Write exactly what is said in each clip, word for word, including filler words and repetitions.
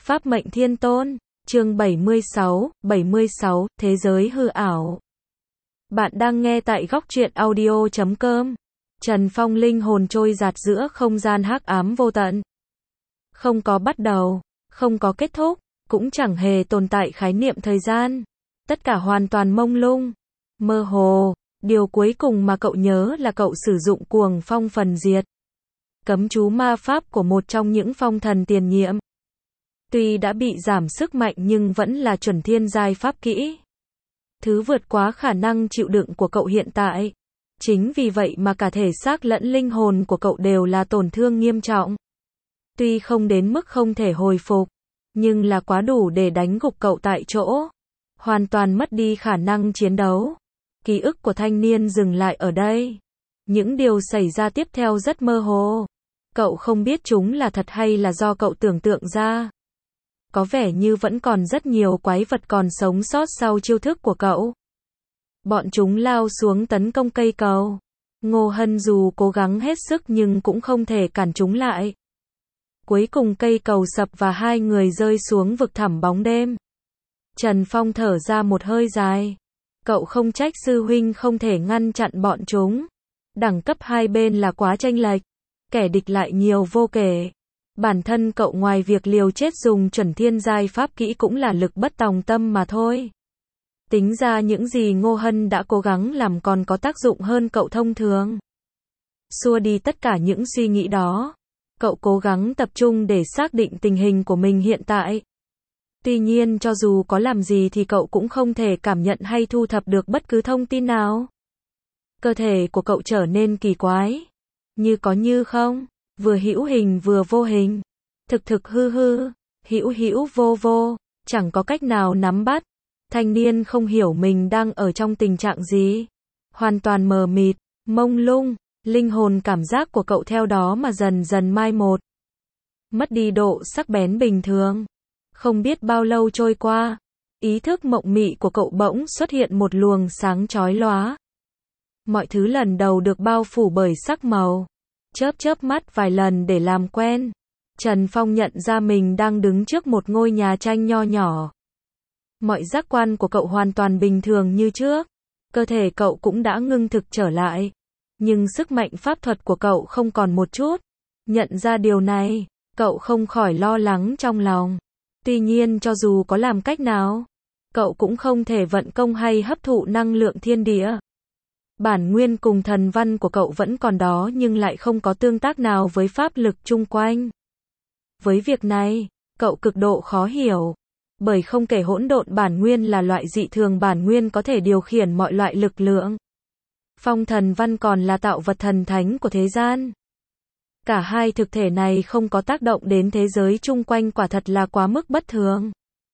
Pháp mệnh thiên tôn, chương bảy mươi sáu, bảy mươi sáu, Thế giới hư ảo. Bạn đang nghe tại góc truyện audio chấm com. Trần Phong linh hồn trôi dạt giữa không gian hắc ám vô tận. Không có bắt đầu, không có kết thúc, cũng chẳng hề tồn tại khái niệm thời gian. Tất cả hoàn toàn mông lung, mơ hồ. Điều cuối cùng mà cậu nhớ là cậu sử dụng cuồng phong phần diệt. Cấm chú ma pháp của một trong những phong thần tiền nhiệm. Tuy đã bị giảm sức mạnh nhưng vẫn là chuẩn thiên giai pháp kỹ. Thứ vượt quá khả năng chịu đựng của cậu hiện tại. Chính vì vậy mà cả thể xác lẫn linh hồn của cậu đều là tổn thương nghiêm trọng. Tuy không đến mức không thể hồi phục, nhưng là quá đủ để đánh gục cậu tại chỗ. Hoàn toàn mất đi khả năng chiến đấu. Ký ức của thanh niên dừng lại ở đây. Những điều xảy ra tiếp theo rất mơ hồ. Cậu không biết chúng là thật hay là do cậu tưởng tượng ra. Có vẻ như vẫn còn rất nhiều quái vật còn sống sót sau chiêu thức của cậu. Bọn chúng lao xuống tấn công cây cầu. Ngô Hân dù cố gắng hết sức nhưng cũng không thể cản chúng lại. Cuối cùng cây cầu sập và hai người rơi xuống vực thẳm bóng đêm. Trần Phong thở ra một hơi dài. Cậu không trách sư huynh không thể ngăn chặn bọn chúng. Đẳng cấp hai bên là quá chênh lệch. Kẻ địch lại nhiều vô kể. Bản thân cậu ngoài việc liều chết dùng chuẩn thiên giai pháp kỹ cũng là lực bất tòng tâm mà thôi. Tính ra những gì Ngô Hân đã cố gắng làm còn có tác dụng hơn cậu thông thường. Xua đi tất cả những suy nghĩ đó. Cậu cố gắng tập trung để xác định tình hình của mình hiện tại. Tuy nhiên cho dù có làm gì thì cậu cũng không thể cảm nhận hay thu thập được bất cứ thông tin nào. Cơ thể của cậu trở nên kỳ quái. Như có như không, vừa hữu hình vừa vô hình. Thực thực hư hư, hữu hữu vô vô, chẳng có cách nào nắm bắt. Thanh niên không hiểu mình đang ở trong tình trạng gì. Hoàn toàn mờ mịt, mông lung, linh hồn cảm giác của cậu theo đó mà dần dần mai một. Mất đi độ sắc bén bình thường. Không biết bao lâu trôi qua, ý thức mộng mị của cậu bỗng xuất hiện một luồng sáng chói lóa. Mọi thứ lần đầu được bao phủ bởi sắc màu. Chớp chớp mắt vài lần để làm quen. Trần Phong nhận ra mình đang đứng trước một ngôi nhà tranh nho nhỏ. Mọi giác quan của cậu hoàn toàn bình thường như trước. Cơ thể cậu cũng đã ngưng thực trở lại. Nhưng sức mạnh pháp thuật của cậu không còn một chút. Nhận ra điều này, cậu không khỏi lo lắng trong lòng. Tuy nhiên cho dù có làm cách nào, cậu cũng không thể vận công hay hấp thụ năng lượng thiên địa. Bản nguyên cùng thần văn của cậu vẫn còn đó nhưng lại không có tương tác nào với pháp lực chung quanh. Với việc này, cậu cực độ khó hiểu. Bởi không kể hỗn độn bản nguyên là loại dị thường bản nguyên có thể điều khiển mọi loại lực lượng. Phong thần văn còn là tạo vật thần thánh của thế gian. Cả hai thực thể này không có tác động đến thế giới chung quanh quả thật là quá mức bất thường.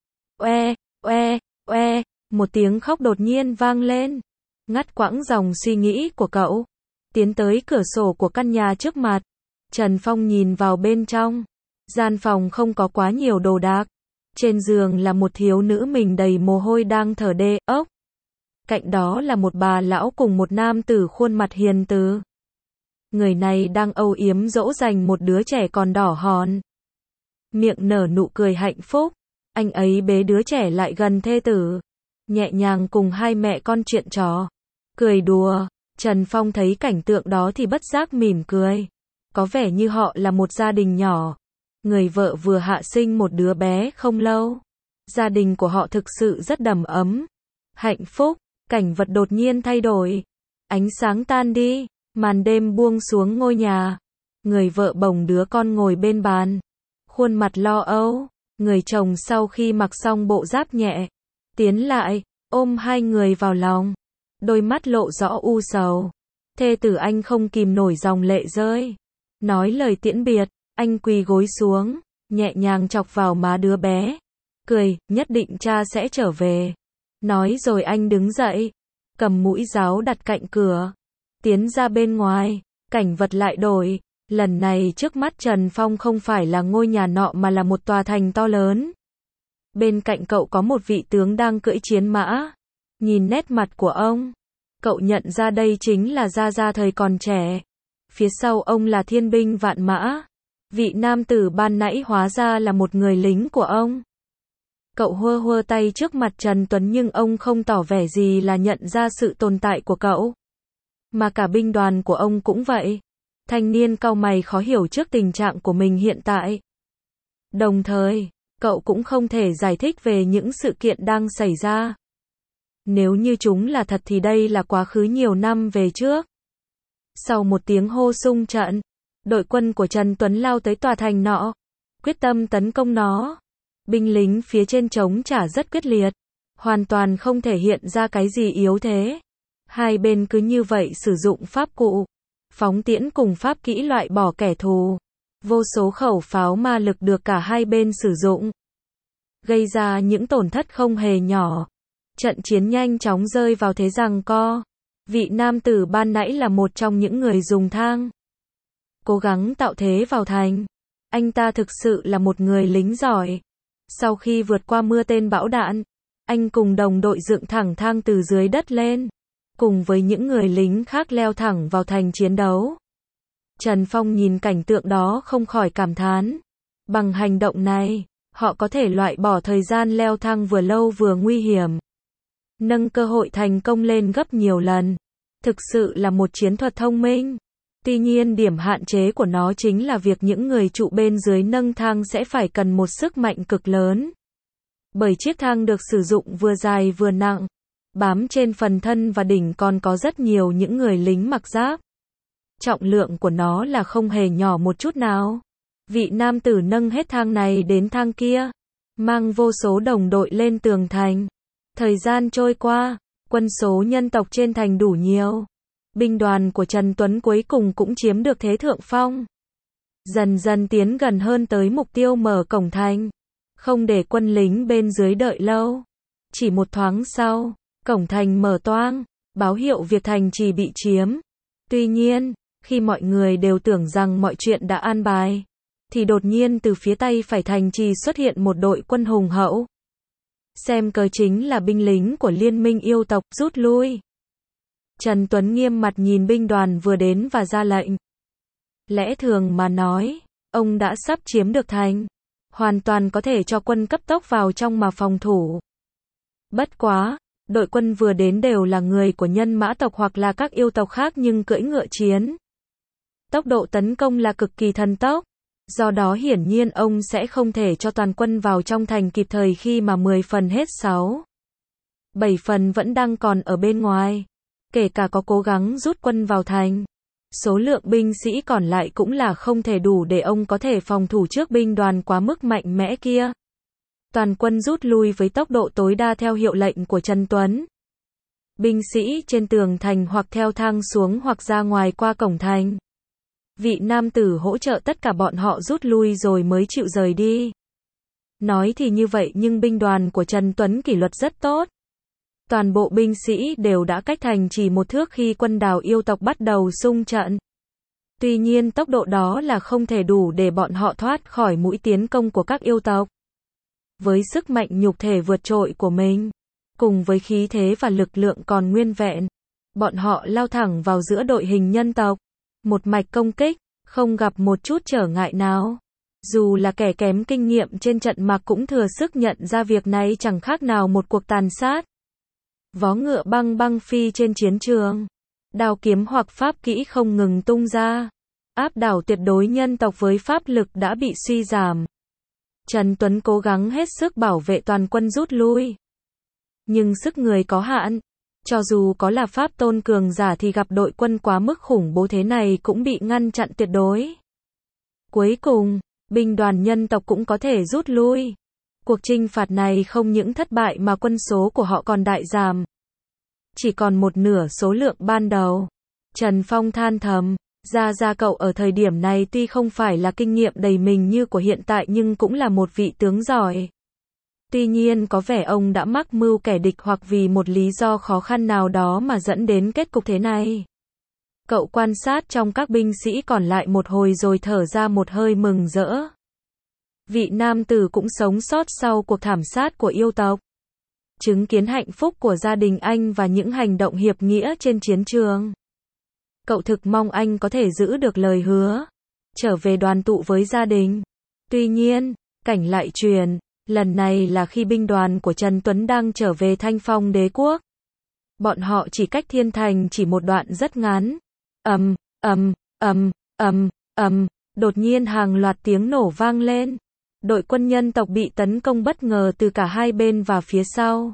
Oe, oe, oe, một tiếng khóc đột nhiên vang lên. Ngắt quãng dòng suy nghĩ của cậu. Tiến tới cửa sổ của căn nhà trước mặt. Trần Phong nhìn vào bên trong. Gian phòng không có quá nhiều đồ đạc. Trên giường là một thiếu nữ mình đầy mồ hôi đang thở đê ốc. Cạnh đó là một bà lão cùng một nam tử khuôn mặt hiền từ. Người này đang âu yếm dỗ dành một đứa trẻ còn đỏ hòn. Miệng nở nụ cười hạnh phúc. Anh ấy bế đứa trẻ lại gần thê tử. Nhẹ nhàng cùng hai mẹ con chuyện trò. Cười đùa. Trần Phong thấy cảnh tượng đó thì bất giác mỉm cười. Có vẻ như họ là một gia đình nhỏ. Người vợ vừa hạ sinh một đứa bé không lâu. Gia đình của họ thực sự rất đầm ấm. Hạnh phúc. Cảnh vật đột nhiên thay đổi. Ánh sáng tan đi. Màn đêm buông xuống ngôi nhà. Người vợ bồng đứa con ngồi bên bàn. Khuôn mặt lo âu. Người chồng sau khi mặc xong bộ giáp nhẹ. Tiến lại, ôm hai người vào lòng. Đôi mắt lộ rõ u sầu. Thê tử anh không kìm nổi dòng lệ rơi. Nói lời tiễn biệt, anh quỳ gối xuống. Nhẹ nhàng chọc vào má đứa bé. Cười, nhất định cha sẽ trở về. Nói rồi anh đứng dậy. Cầm mũi giáo đặt cạnh cửa. Tiến ra bên ngoài, cảnh vật lại đổi. Lần này trước mắt Trần Phong không phải là ngôi nhà nọ mà là một tòa thành to lớn. Bên cạnh cậu có một vị tướng đang cưỡi chiến mã. Nhìn nét mặt của ông, cậu nhận ra đây chính là Gia Gia thời còn trẻ. Phía sau ông là thiên binh vạn mã. Vị nam tử ban nãy hóa ra là một người lính của ông. Cậu hơ hơ tay trước mặt Trần Tuấn nhưng ông không tỏ vẻ gì là nhận ra sự tồn tại của cậu. Mà cả binh đoàn của ông cũng vậy. Thanh niên cau mày khó hiểu trước tình trạng của mình hiện tại. Đồng thời, cậu cũng không thể giải thích về những sự kiện đang xảy ra. Nếu như chúng là thật thì đây là quá khứ nhiều năm về trước. Sau một tiếng hô xung trận, đội quân của Trần Tuấn lao tới tòa thành nọ, quyết tâm tấn công nó. Binh lính phía trên chống trả rất quyết liệt, hoàn toàn không thể hiện ra cái gì yếu thế. Hai bên cứ như vậy sử dụng pháp cụ, phóng tiễn cùng pháp kỹ loại bỏ kẻ thù. Vô số khẩu pháo ma lực được cả hai bên sử dụng, gây ra những tổn thất không hề nhỏ. Trận chiến nhanh chóng rơi vào thế giằng co. Vị nam tử ban nãy là một trong những người dùng thang cố gắng tạo thế vào thành. Anh ta thực sự là một người lính giỏi. Sau khi vượt qua mưa tên bão đạn, anh cùng đồng đội dựng thẳng thang từ dưới đất lên, cùng với những người lính khác leo thẳng vào thành chiến đấu. Trần Phong nhìn cảnh tượng đó không khỏi cảm thán. Bằng hành động này, họ có thể loại bỏ thời gian leo thang vừa lâu vừa nguy hiểm, nâng cơ hội thành công lên gấp nhiều lần. Thực sự là một chiến thuật thông minh. Tuy nhiên điểm hạn chế của nó chính là việc những người trụ bên dưới nâng thang sẽ phải cần một sức mạnh cực lớn. Bởi chiếc thang được sử dụng vừa dài vừa nặng, bám trên phần thân và đỉnh còn có rất nhiều những người lính mặc giáp. Trọng lượng của nó là không hề nhỏ một chút nào. Vị nam tử nâng hết thang này đến thang kia, mang vô số đồng đội lên tường thành. Thời gian trôi qua, quân số nhân tộc trên thành đủ nhiều. Binh đoàn của Trần Tuấn cuối cùng cũng chiếm được thế thượng phong. Dần dần tiến gần hơn tới mục tiêu mở cổng thành. Không để quân lính bên dưới đợi lâu. Chỉ một thoáng sau, cổng thành mở toang, báo hiệu việc thành trì bị chiếm. Tuy nhiên, khi mọi người đều tưởng rằng mọi chuyện đã an bài, thì đột nhiên từ phía tay phải thành trì xuất hiện một đội quân hùng hậu. Xem cờ chính là binh lính của Liên minh yêu tộc, rút lui. Trần Tuấn nghiêm mặt nhìn binh đoàn vừa đến và ra lệnh. Lẽ thường mà nói, ông đã sắp chiếm được thành, hoàn toàn có thể cho quân cấp tốc vào trong mà phòng thủ. Bất quá, đội quân vừa đến đều là người của nhân mã tộc hoặc là các yêu tộc khác nhưng cưỡi ngựa chiến. Tốc độ tấn công là cực kỳ thần tốc, do đó hiển nhiên ông sẽ không thể cho toàn quân vào trong thành kịp thời khi mà mười phần hết sáu. bảy phần vẫn đang còn ở bên ngoài. Kể cả có cố gắng rút quân vào thành, số lượng binh sĩ còn lại cũng là không thể đủ để ông có thể phòng thủ trước binh đoàn quá mức mạnh mẽ kia. Toàn quân rút lui với tốc độ tối đa theo hiệu lệnh của Trần Tuấn. Binh sĩ trên tường thành hoặc theo thang xuống hoặc ra ngoài qua cổng thành. Vị nam tử hỗ trợ tất cả bọn họ rút lui rồi mới chịu rời đi. Nói thì như vậy nhưng binh đoàn của Trần Tuấn kỷ luật rất tốt. Toàn bộ binh sĩ đều đã cách thành chỉ một thước khi quân đảo yêu tộc bắt đầu xung trận. Tuy nhiên tốc độ đó là không thể đủ để bọn họ thoát khỏi mũi tiến công của các yêu tộc. Với sức mạnh nhục thể vượt trội của mình, cùng với khí thế và lực lượng còn nguyên vẹn, bọn họ lao thẳng vào giữa đội hình nhân tộc. Một mạch công kích, không gặp một chút trở ngại nào. Dù là kẻ kém kinh nghiệm trên trận mạc cũng thừa sức nhận ra việc này chẳng khác nào một cuộc tàn sát. Vó ngựa băng băng phi trên chiến trường. Đao kiếm hoặc pháp kỹ không ngừng tung ra. Áp đảo tuyệt đối nhân tộc với pháp lực đã bị suy giảm. Trần Tuấn cố gắng hết sức bảo vệ toàn quân rút lui. Nhưng sức người có hạn. Cho dù có là pháp tôn cường giả thì gặp đội quân quá mức khủng bố thế này cũng bị ngăn chặn tuyệt đối. Cuối cùng, binh đoàn nhân tộc cũng có thể rút lui. Cuộc chinh phạt này không những thất bại mà quân số của họ còn đại giảm. Chỉ còn một nửa số lượng ban đầu. Trần Phong than thầm, Gia Gia cậu ở thời điểm này tuy không phải là kinh nghiệm đầy mình như của hiện tại nhưng cũng là một vị tướng giỏi. Tuy nhiên có vẻ ông đã mắc mưu kẻ địch hoặc vì một lý do khó khăn nào đó mà dẫn đến kết cục thế này. Cậu quan sát trong các binh sĩ còn lại một hồi rồi thở ra một hơi mừng rỡ. Vị nam tử cũng sống sót sau cuộc thảm sát của yêu tộc. Chứng kiến hạnh phúc của gia đình anh và những hành động hiệp nghĩa trên chiến trường. Cậu thực mong anh có thể giữ được lời hứa. trở về đoàn tụ với gia đình. Tuy nhiên, cảnh lại truyền, lần này là khi binh đoàn của Trần Tuấn đang trở về Thanh Phong Đế quốc. Bọn họ chỉ cách Thiên Thành chỉ một đoạn rất ngắn. Ầm, ầm, ầm, ầm, ầm, đột nhiên hàng loạt tiếng nổ vang lên. Đội quân nhân tộc bị tấn công bất ngờ từ cả hai bên và phía sau.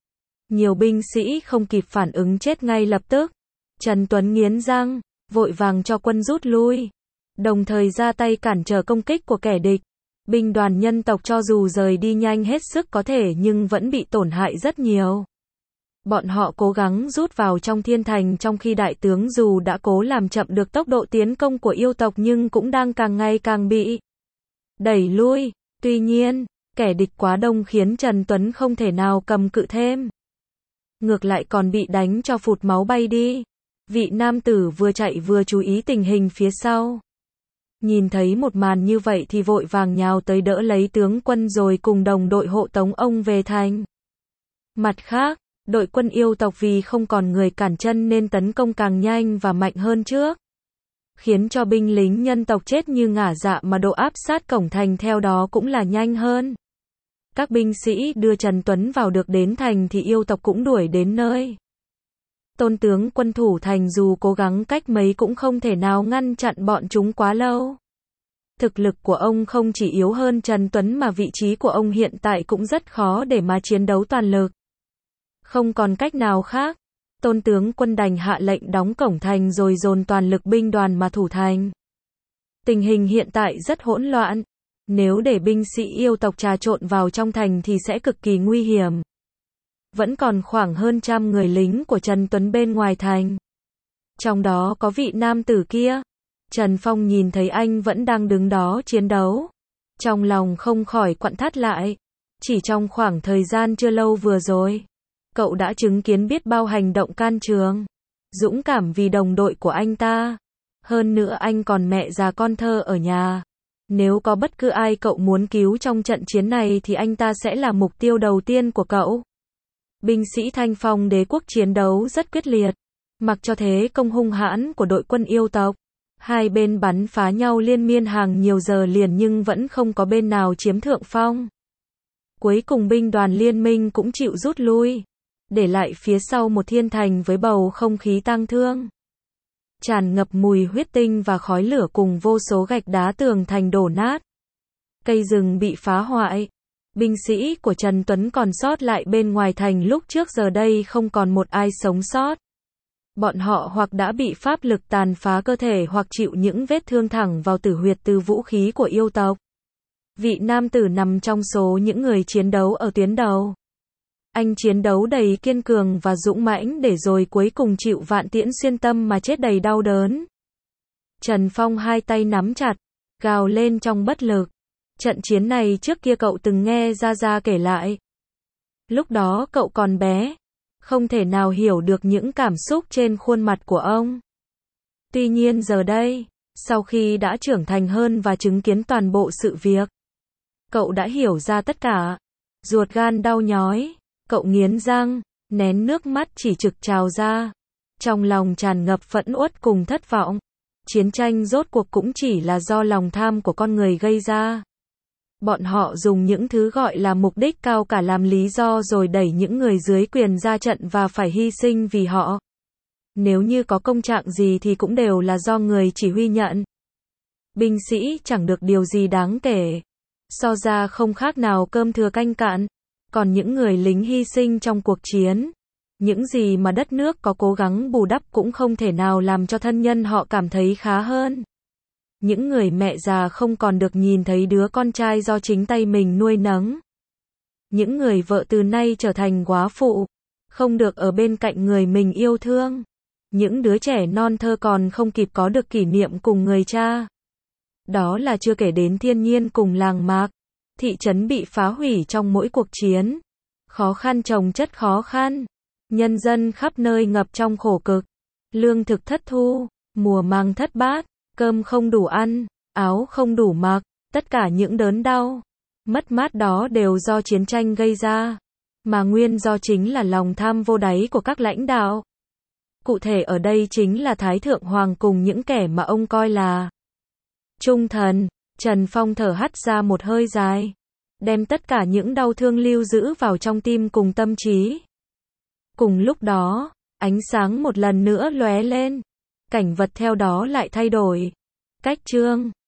Nhiều binh sĩ không kịp phản ứng chết ngay lập tức. Trần Tuấn nghiến răng, vội vàng cho quân rút lui, đồng thời ra tay cản trở công kích của kẻ địch. Binh đoàn nhân tộc cho dù rời đi nhanh hết sức có thể nhưng vẫn bị tổn hại rất nhiều. Bọn họ cố gắng rút vào trong Thiên Thành trong khi đại tướng dù đã cố làm chậm được tốc độ tiến công của yêu tộc nhưng cũng đang càng ngày càng bị đẩy lui. Tuy nhiên, kẻ địch quá đông khiến Trần Tuấn không thể nào cầm cự thêm. Ngược lại còn bị đánh cho phụt máu bay đi. Vị nam tử vừa chạy vừa chú ý tình hình phía sau. Nhìn thấy một màn như vậy thì vội vàng nhào tới đỡ lấy tướng quân rồi cùng đồng đội hộ tống ông về thành. Mặt khác, đội quân yêu tộc vì không còn người cản chân nên tấn công càng nhanh và mạnh hơn trước. Khiến cho binh lính nhân tộc chết như ngả dạ mà độ áp sát cổng thành theo đó cũng là nhanh hơn. Các binh sĩ đưa Trần Tuấn vào được đến thành thì yêu tộc cũng đuổi đến nơi. Tôn tướng quân thủ thành dù cố gắng cách mấy cũng không thể nào ngăn chặn bọn chúng quá lâu. Thực lực của ông không chỉ yếu hơn Trần Tuấn mà vị trí của ông hiện tại cũng rất khó để mà chiến đấu toàn lực. Không còn cách nào khác, Tôn tướng quân đành hạ lệnh đóng cổng thành rồi dồn toàn lực binh đoàn mà thủ thành. Tình hình hiện tại rất hỗn loạn. Nếu để binh sĩ yêu tộc trà trộn vào trong thành thì sẽ cực kỳ nguy hiểm. Vẫn còn khoảng hơn trăm người lính của Trần Tuấn bên ngoài thành. Trong đó có vị nam tử kia. Trần Phong nhìn thấy anh vẫn đang đứng đó chiến đấu. Trong lòng không khỏi quặn thắt lại. Chỉ trong khoảng thời gian chưa lâu vừa rồi, cậu đã chứng kiến biết bao hành động can trường, dũng cảm vì đồng đội của anh ta. Hơn nữa anh còn mẹ già con thơ ở nhà. Nếu có bất cứ ai cậu muốn cứu trong trận chiến này thì anh ta sẽ là mục tiêu đầu tiên của cậu. Binh sĩ Thanh Phong Đế quốc chiến đấu rất quyết liệt. Mặc cho thế công hung hãn của đội quân yêu tộc, hai bên bắn phá nhau liên miên hàng nhiều giờ liền nhưng vẫn không có bên nào chiếm thượng phong. Cuối cùng binh đoàn liên minh cũng chịu rút lui, để lại phía sau một Thiên Thành với bầu không khí tang thương. Tràn ngập mùi huyết tinh và khói lửa cùng vô số gạch đá tường thành đổ nát. Cây rừng bị phá hoại. Binh sĩ của Trần Tuấn còn sót lại bên ngoài thành lúc trước giờ đây không còn một ai sống sót. Bọn họ hoặc đã bị pháp lực tàn phá cơ thể hoặc chịu những vết thương thẳng vào tử huyệt từ vũ khí của yêu tộc. Vị nam tử nằm trong số những người chiến đấu ở tuyến đầu. Anh chiến đấu đầy kiên cường và dũng mãnh để rồi cuối cùng chịu vạn tiễn xuyên tâm mà chết đầy đau đớn. Trần Phong hai tay nắm chặt, gào lên trong bất lực. Trận chiến này trước kia cậu từng nghe Gia Gia kể lại. Lúc đó cậu còn bé, không thể nào hiểu được những cảm xúc trên khuôn mặt của ông. Tuy nhiên giờ đây, sau khi đã trưởng thành hơn và chứng kiến toàn bộ sự việc, cậu đã hiểu ra tất cả. Ruột gan đau nhói, cậu nghiến răng, nén nước mắt chỉ trực trào ra. Trong lòng tràn ngập phẫn uất cùng thất vọng. Chiến tranh rốt cuộc cũng chỉ là do lòng tham của con người gây ra. Bọn họ dùng những thứ gọi là mục đích cao cả làm lý do rồi đẩy những người dưới quyền ra trận và phải hy sinh vì họ. Nếu như có công trạng gì thì cũng đều là do người chỉ huy nhận. Binh sĩ chẳng được điều gì đáng kể. So ra không khác nào cơm thừa canh cạn. Còn những người lính hy sinh trong cuộc chiến, những gì mà đất nước có cố gắng bù đắp cũng không thể nào làm cho thân nhân họ cảm thấy khá hơn. Những người mẹ già không còn được nhìn thấy đứa con trai do chính tay mình nuôi nấng. Những người vợ từ nay trở thành góa phụ, không được ở bên cạnh người mình yêu thương. Những đứa trẻ non thơ còn không kịp có được kỷ niệm cùng người cha. Đó là chưa kể đến thiên nhiên cùng làng mạc. Thị trấn bị phá hủy trong mỗi cuộc chiến. Khó khăn chồng chất khó khăn. Nhân dân khắp nơi ngập trong khổ cực. Lương thực thất thu, mùa màng thất bát, cơm không đủ ăn, áo không đủ mặc. Tất cả những đớn đau, mất mát đó đều do chiến tranh gây ra. Mà nguyên do chính là lòng tham vô đáy của các lãnh đạo. Cụ thể ở đây chính là Thái Thượng Hoàng cùng những kẻ mà ông coi là Trung thần, Trần Phong thở hắt ra một hơi dài, đem tất cả những đau thương lưu giữ vào trong tim cùng tâm trí. Cùng lúc đó, ánh sáng một lần nữa lóe lên, cảnh vật theo đó lại thay đổi. Cách chương